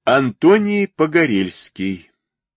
Антоний Погорельский,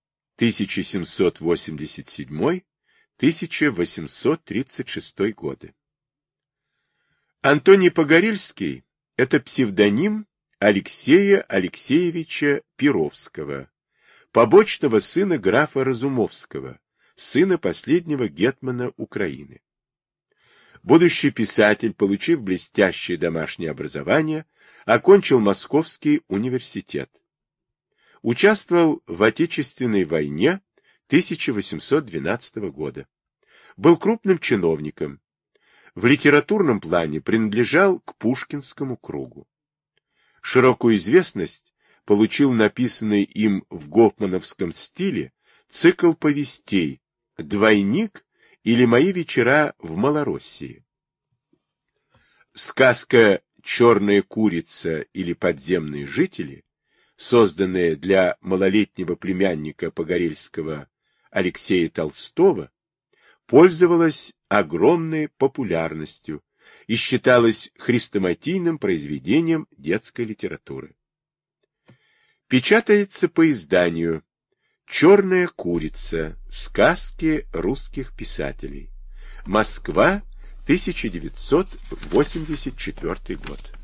1787-1836 годы. Антоний Погорельский – это псевдоним Алексея Алексеевича Перовского, побочного сына графа Разумовского, сына последнего гетмана Украины. Будущий писатель, получив блестящее домашнее образование, окончил Московский университет. Участвовал в Отечественной войне 1812 года. Был крупным чиновником. В литературном плане принадлежал к Пушкинскому кругу. Широкую известность получил написанный им в гофмановском стиле цикл повестей «Двойник» или «Мои вечера в Малороссии». Сказка «Черная курица» или «Подземные жители», созданная для малолетнего племянника Погорельского Алексея Толстого, пользовалась огромной популярностью и считалась хрестоматийным произведением детской литературы. Печатается по изданию «Черная курица. Сказки русских писателей». Москва, 1984 год.